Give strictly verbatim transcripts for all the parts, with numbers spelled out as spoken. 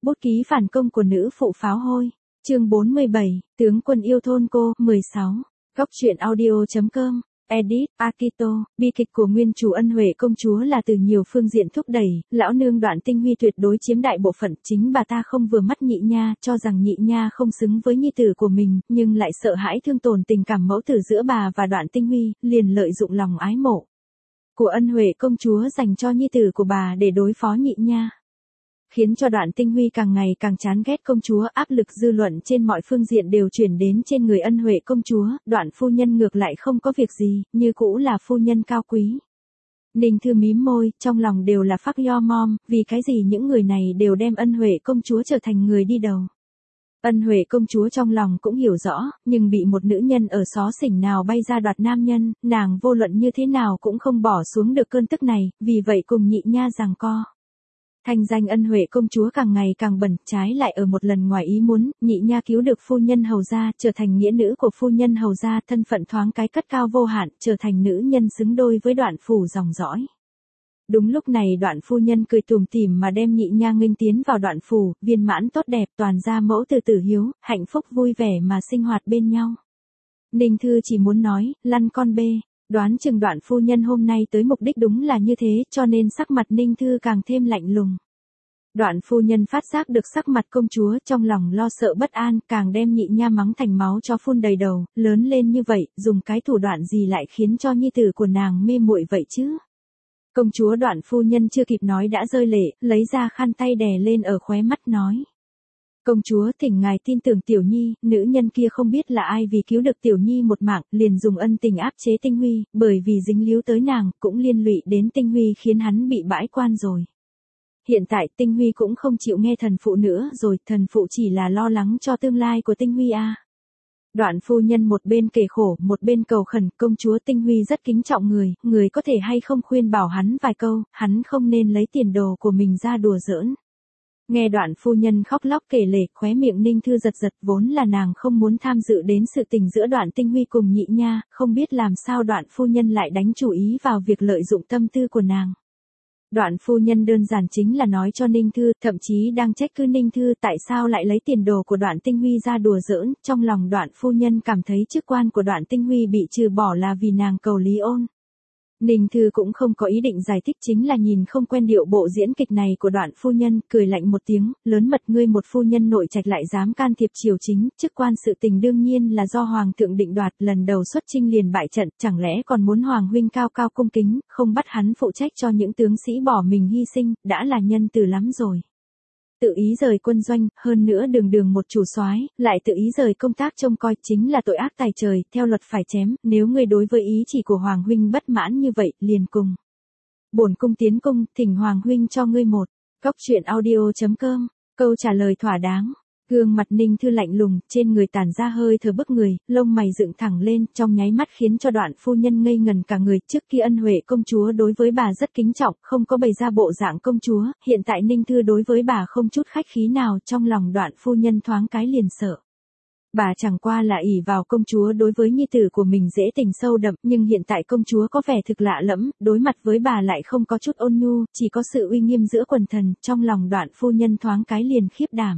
Bút ký phản công của nữ phụ pháo hôi. Chương bốn mươi bảy, tướng quân yêu thôn cô, mười sáu. Góc truyện audio.com. Edit, Akito, bi kịch của nguyên chủ Ân Huệ công chúa là từ nhiều phương diện thúc đẩy, lão nương Đoạn Tinh Huy tuyệt đối chiếm đại bộ phận, chính bà ta không vừa mắt Nhị Nha, cho rằng Nhị Nha không xứng với nhi tử của mình, nhưng lại sợ hãi thương tổn tình cảm mẫu tử giữa bà và Đoạn Tinh Huy, liền lợi dụng lòng ái mộ của Ân Huệ công chúa dành cho nhi tử của bà để đối phó Nhị Nha, khiến cho Đoạn Tinh Huy càng ngày càng chán ghét công chúa, áp lực dư luận trên mọi phương diện đều chuyển đến trên người Ân Huệ công chúa, Đoạn phu nhân ngược lại không có việc gì, như cũ là phu nhân cao quý. Ninh Thư mím môi, trong lòng đều là phắc yo mom, vì cái gì những người này đều đem Ân Huệ công chúa trở thành người đi đầu. Ân Huệ công chúa trong lòng cũng hiểu rõ, nhưng bị một nữ nhân ở xó xỉnh nào bay ra đoạt nam nhân, nàng vô luận như thế nào cũng không bỏ xuống được cơn tức này, vì vậy cùng Nhị Nha giằng co. Thanh danh Ân Huệ công chúa càng ngày càng bẩn, trái lại ở một lần ngoài ý muốn, Nhị Nha cứu được phu nhân hầu gia, trở thành nghĩa nữ của phu nhân hầu gia, thân phận thoáng cái cất cao vô hạn, trở thành nữ nhân xứng đôi với Đoạn phủ dòng dõi. Đúng lúc này Đoạn phu nhân cười tủm tỉm mà đem Nhị Nha nghênh tiến vào Đoạn phủ, viên mãn tốt đẹp, toàn gia mẫu từ tử hiếu, hạnh phúc vui vẻ mà sinh hoạt bên nhau. Ninh Thư chỉ muốn nói, lăn con bê. Đoán chừng Đoạn phu nhân hôm nay tới mục đích đúng là như thế, cho nên sắc mặt Ninh Thư càng thêm lạnh lùng. Đoạn phu nhân phát giác được sắc mặt công chúa, trong lòng lo sợ bất an, càng đem Nhị Nha mắng thành máu cho phun đầy đầu, lớn lên như vậy, dùng cái thủ đoạn gì lại khiến cho nhi tử của nàng mê muội vậy chứ? Công chúa Đoạn phu nhân chưa kịp nói đã rơi lệ, lấy ra khăn tay đè lên ở khóe mắt nói. Công chúa thỉnh ngài tin tưởng Tiểu Nhi, nữ nhân kia không biết là ai vì cứu được Tiểu Nhi một mạng, liền dùng ân tình áp chế Tinh Huy, bởi vì dính líu tới nàng, cũng liên lụy đến Tinh Huy khiến hắn bị bãi quan rồi. Hiện tại Tinh Huy cũng không chịu nghe thần phụ nữa rồi, thần phụ chỉ là lo lắng cho tương lai của Tinh Huy a. Đoạn phu nhân một bên kể khổ, một bên cầu khẩn, công chúa Tinh Huy rất kính trọng người, người có thể hay không khuyên bảo hắn vài câu, hắn không nên lấy tiền đồ của mình ra đùa giỡn. Nghe Đoạn phu nhân khóc lóc kể lể, khóe miệng Ninh Thư giật giật, vốn là nàng không muốn tham dự đến sự tình giữa Đoạn Tinh Huy cùng Nhị Nha, không biết làm sao Đoạn phu nhân lại đánh chủ ý vào việc lợi dụng tâm tư của nàng. Đoạn phu nhân đơn giản chính là nói cho Ninh Thư, thậm chí đang trách cứ Ninh Thư tại sao lại lấy tiền đồ của Đoạn Tinh Huy ra đùa giỡn, trong lòng Đoạn phu nhân cảm thấy chức quan của Đoạn Tinh Huy bị trừ bỏ là vì nàng cầu Lý Ôn. Ninh Thư cũng không có ý định giải thích, chính là nhìn không quen điệu bộ diễn kịch này của Đoạn phu nhân, cười lạnh một tiếng, lớn mật ngươi một phu nhân nội trạch lại dám can thiệp triều chính, chức quan sự tình đương nhiên là do hoàng thượng định đoạt, lần đầu xuất chinh liền bại trận, chẳng lẽ còn muốn hoàng huynh cao cao cung kính, không bắt hắn phụ trách cho những tướng sĩ bỏ mình hy sinh, đã là nhân từ lắm rồi. Tự ý rời quân doanh, hơn nữa đường đường một chủ soái, lại tự ý rời công tác trông coi, chính là tội ác tày trời, theo luật phải chém, nếu ngươi đối với ý chỉ của hoàng huynh bất mãn như vậy, liền cùng bổn cung tiến cung, thỉnh hoàng huynh cho ngươi một. Góc truyện audio.com, câu trả lời thỏa đáng. Gương mặt Ninh Thư lạnh lùng, trên người tản ra hơi thở bức người, lông mày dựng thẳng lên, trong nháy mắt khiến cho Đoạn phu nhân ngây ngần cả người, trước kia Ân Huệ công chúa đối với bà rất kính trọng, không có bày ra bộ dạng công chúa, hiện tại Ninh Thư đối với bà không chút khách khí nào, trong lòng Đoạn phu nhân thoáng cái liền sợ. Bà chẳng qua là ỷ vào công chúa đối với nhi tử của mình dễ tình sâu đậm, nhưng hiện tại công chúa có vẻ thực lạ lẫm, đối mặt với bà lại không có chút ôn nhu, chỉ có sự uy nghiêm giữa quần thần, trong lòng Đoạn phu nhân thoáng cái liền khiếp đảm.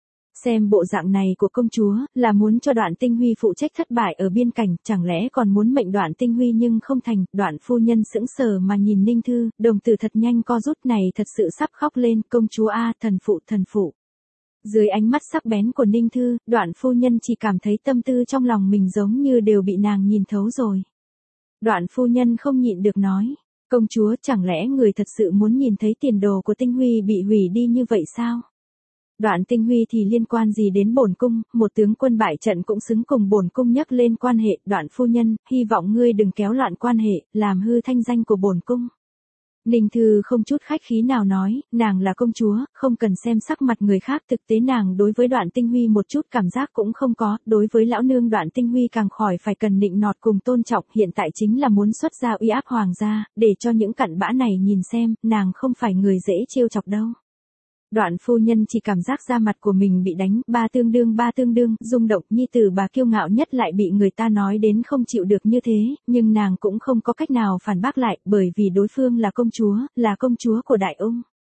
Xem bộ dạng này của công chúa, là muốn cho Đoạn Tinh Huy phụ trách thất bại ở biên cảnh, chẳng lẽ còn muốn mệnh Đoạn Tinh Huy nhưng không thành, Đoạn phu nhân sững sờ mà nhìn Ninh Thư, đồng tử thật nhanh co rút này thật sự sắp khóc lên, công chúa a, thần phụ thần phụ. Dưới ánh mắt sắc bén của Ninh Thư, Đoạn phu nhân chỉ cảm thấy tâm tư trong lòng mình giống như đều bị nàng nhìn thấu rồi. Đoạn phu nhân không nhịn được nói, công chúa chẳng lẽ người thật sự muốn nhìn thấy tiền đồ của Tinh Huy bị hủy đi như vậy sao? Đoạn Tinh Huy thì liên quan gì đến bổn cung, một tướng quân bại trận cũng xứng cùng bổn cung nhắc lên quan hệ, Đoạn phu nhân, hy vọng ngươi đừng kéo loạn quan hệ, làm hư thanh danh của bổn cung. Ninh Thư không chút khách khí nào nói, nàng là công chúa, không cần xem sắc mặt người khác, thực tế nàng đối với Đoạn Tinh Huy một chút cảm giác cũng không có, đối với lão nương Đoạn Tinh Huy càng khỏi phải cần nịnh nọt cùng tôn trọng, hiện tại chính là muốn xuất ra uy áp hoàng gia, để cho những cặn bã này nhìn xem, nàng không phải người dễ trêu chọc đâu. Đoạn phu nhân chỉ cảm giác da mặt của mình bị đánh, ba tương đương ba tương đương, rung động, nhi tử bà kiêu ngạo nhất lại bị người ta nói đến không chịu được như thế, nhưng nàng cũng không có cách nào phản bác lại, bởi vì đối phương là công chúa, là công chúa của Đại Ung.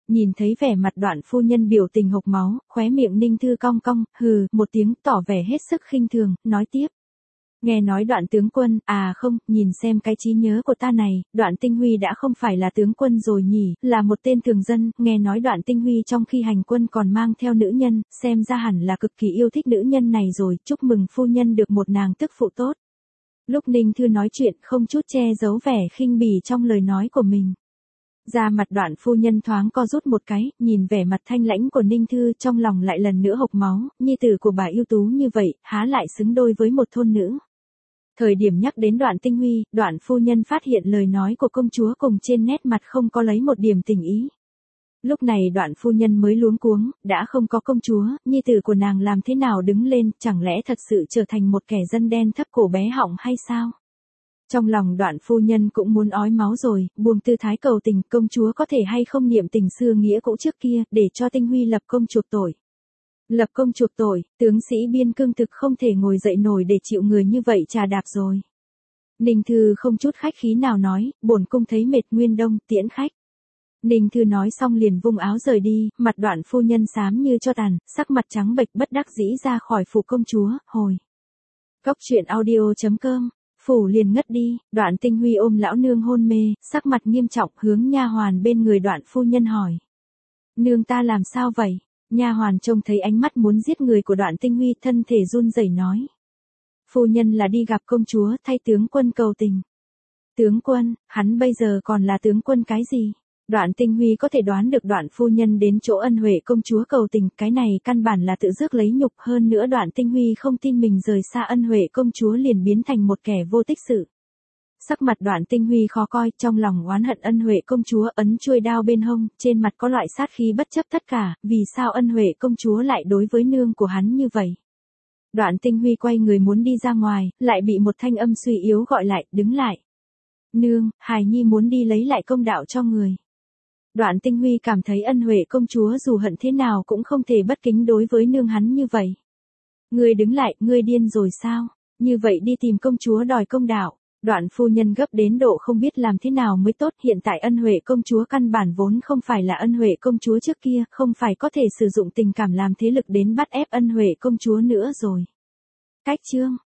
Nhìn thấy vẻ mặt Đoạn phu nhân biểu tình hộc máu, khóe miệng Ninh Thư cong cong, hừ, một tiếng tỏ vẻ hết sức khinh thường, nói tiếp. Nghe nói Đoạn tướng quân, à không, nhìn xem cái trí nhớ của ta này, Đoạn Tinh Huy đã không phải là tướng quân rồi nhỉ, là một tên thường dân, nghe nói Đoạn Tinh Huy trong khi hành quân còn mang theo nữ nhân, xem ra hẳn là cực kỳ yêu thích nữ nhân này rồi, chúc mừng phu nhân được một nàng tức phụ tốt. Lúc Ninh Thư nói chuyện không chút che giấu vẻ khinh bỉ trong lời nói của mình. Da mặt Đoạn phu nhân thoáng co rút một cái, nhìn vẻ mặt thanh lãnh của Ninh Thư trong lòng lại lần nữa hộc máu, nhi tử của bà ưu tú như vậy, há lại xứng đôi với một thôn nữ. Thời điểm nhắc đến Đoạn Tinh Huy, Đoạn phu nhân phát hiện lời nói của công chúa cùng trên nét mặt không có lấy một điểm tình ý. Lúc này Đoạn phu nhân mới luống cuống, đã không có công chúa, nhi tử của nàng làm thế nào đứng lên, chẳng lẽ thật sự trở thành một kẻ dân đen thấp cổ bé họng hay sao? Trong lòng Đoạn phu nhân cũng muốn ói máu rồi, buông tư thái cầu tình, công chúa có thể hay không niệm tình xưa nghĩa cũ trước kia, để cho Tinh Huy lập công chuộc tội. Lập công chuộc tội, tướng sĩ biên cương thực không thể ngồi dậy nổi để chịu người như vậy trà đạp rồi. Ninh Thư không chút khách khí nào nói, bổn cung thấy mệt nguyên đông, tiễn khách. Ninh Thư nói xong liền vung áo rời đi, mặt Đoạn phu nhân xám như cho tàn, sắc mặt trắng bệch bất đắc dĩ ra khỏi phủ công chúa, hồi. Cốc truyện audio chấm com, phủ liền ngất đi, Đoạn Tinh Huy ôm lão nương hôn mê, sắc mặt nghiêm trọng hướng nha hoàn bên người Đoạn phu nhân hỏi. Nương ta làm sao vậy? Nha hoàn trông thấy ánh mắt muốn giết người của Đoạn Tinh Huy, thân thể run rẩy nói. Phu nhân là đi gặp công chúa thay tướng quân cầu tình. Tướng quân, hắn bây giờ còn là tướng quân cái gì? Đoạn Tinh Huy có thể đoán được Đoạn phu nhân đến chỗ Ân Huệ công chúa cầu tình, cái này căn bản là tự rước lấy nhục, hơn nữa Đoạn Tinh Huy không tin mình rời xa Ân Huệ công chúa liền biến thành một kẻ vô tích sự. Sắc mặt Đoạn Tinh Huy khó coi, trong lòng oán hận Ân Huệ công chúa, ấn chuôi đao bên hông, trên mặt có loại sát khí bất chấp tất cả, vì sao Ân Huệ công chúa lại đối với nương của hắn như vậy. Đoạn Tinh Huy quay người muốn đi ra ngoài, lại bị một thanh âm suy yếu gọi lại, đứng lại. Nương, hài nhi muốn đi lấy lại công đạo cho người. Đoạn Tinh Huy cảm thấy Ân Huệ công chúa dù hận thế nào cũng không thể bất kính đối với nương hắn như vậy. Ngươi đứng lại, ngươi điên rồi sao? Như vậy đi tìm công chúa đòi công đạo. Đoạn phu nhân gấp đến độ không biết làm thế nào mới tốt, hiện tại Ân Huệ công chúa căn bản vốn không phải là Ân Huệ công chúa trước kia, không phải có thể sử dụng tình cảm làm thế lực đến bắt ép Ân Huệ công chúa nữa rồi. Cách chương